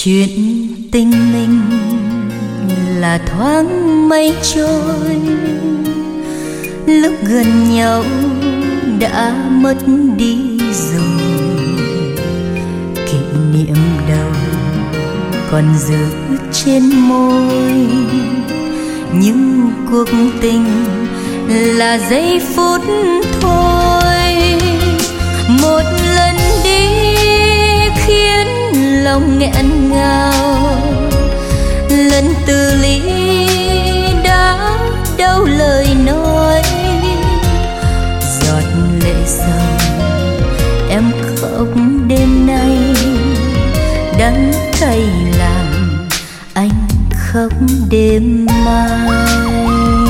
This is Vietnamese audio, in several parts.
Chuyện tình mình là thoáng mây trôi, lúc gần nhau đã mất đi rồi. Kỷ niệm đâu còn giữ trên môi, nhưng cuộc tình là giây phút thôi. Một lần đi khiến lòng nghẹn ngào, lần từ ly đã đâu lời nói. Giọt lệ rơi em khóc đêm nay, đắng cay làm anh khóc đêm mai.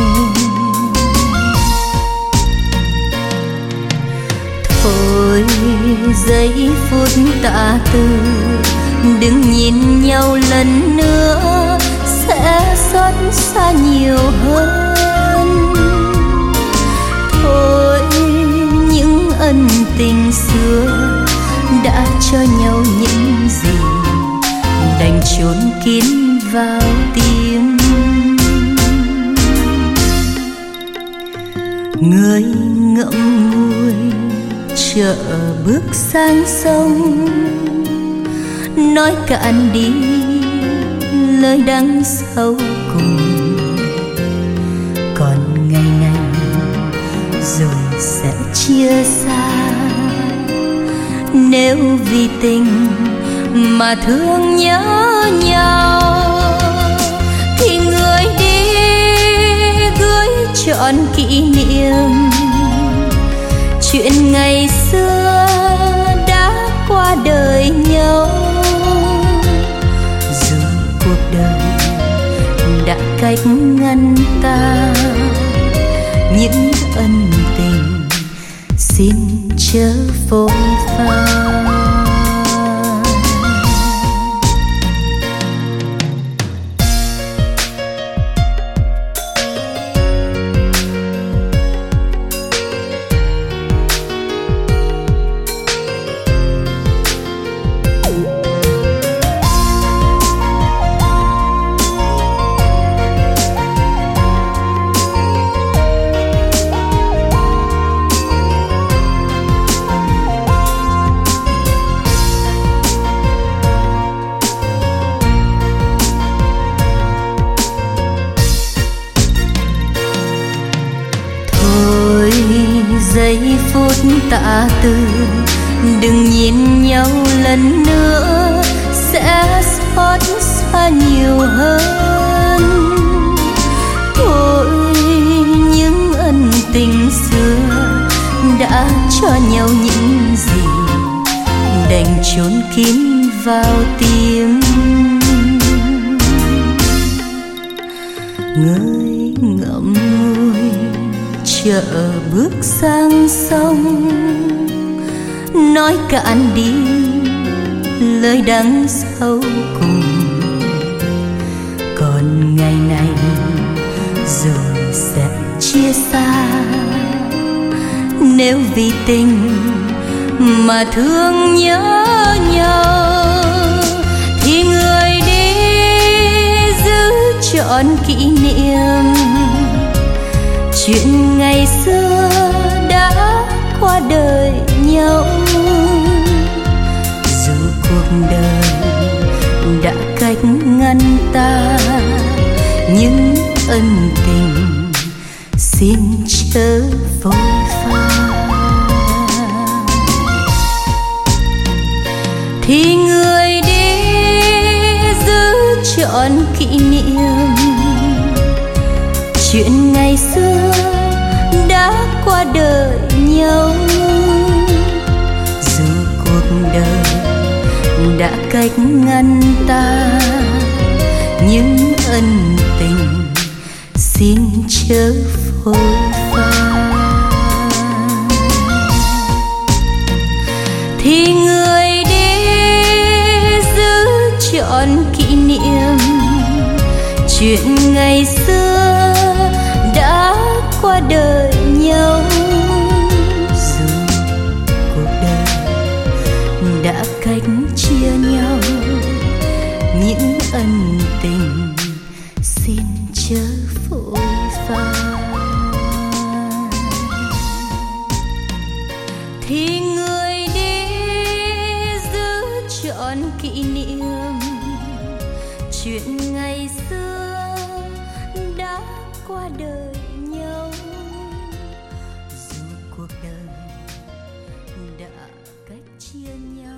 Thôi giây phút tạ từ, đừng nhìn nhau lần nữa, sẽ xót xa nhiều hơn. Thôi những ân tình xưa đã cho nhau những gì, đành chôn kín vào tim. Người ngậm ngùi chờ bước sang sông, nói cạn đi lời đắng sâu cùng. Còn ngày này rồi sẽ chia xa, nếu vì tình mà thương nhớ nhau thì người đi gửi trọn kỷ niệm chuyện ngày xưa đã qua đời nhau. Dù cuộc đời đã cách ngăn ta, những ân tình xin chớ phôi pha. Giây phút tạ từ, đừng nhìn nhau lần nữa, sẽ xót xa nhiều hơn. Thôi những ân tình xưa đã cho nhau những gì, đành chôn kín vào tim. Người ngậm ngùi chờ bước sang sông, nói cạn đi lời đắng sâu cùng. Còn ngày này rồi sẽ chia xa, nếu vì tình mà thương nhớ nhau thì người đi giữ trọn kỷ niệm chuyện ngày xưa đã qua đời nhau. Dù cuộc đời đã cách ngăn ta, những ân tình xin chớ phôi pha. Thì người đi giữ trọn kỷ niệm chuyện ngày xưa đã qua đời nhau. Dù cuộc đời đã cách ngăn ta, những ân tình xin chớ phôi pha. Thì người đi giữ trọn kỷ niệm chuyện ngày xưa đã qua đời nhau. Dù cuộc đời đã cách chia nhau, chuyện ngày xưa đã qua đời nhau, dù cuộc đời đã cách chia nhau.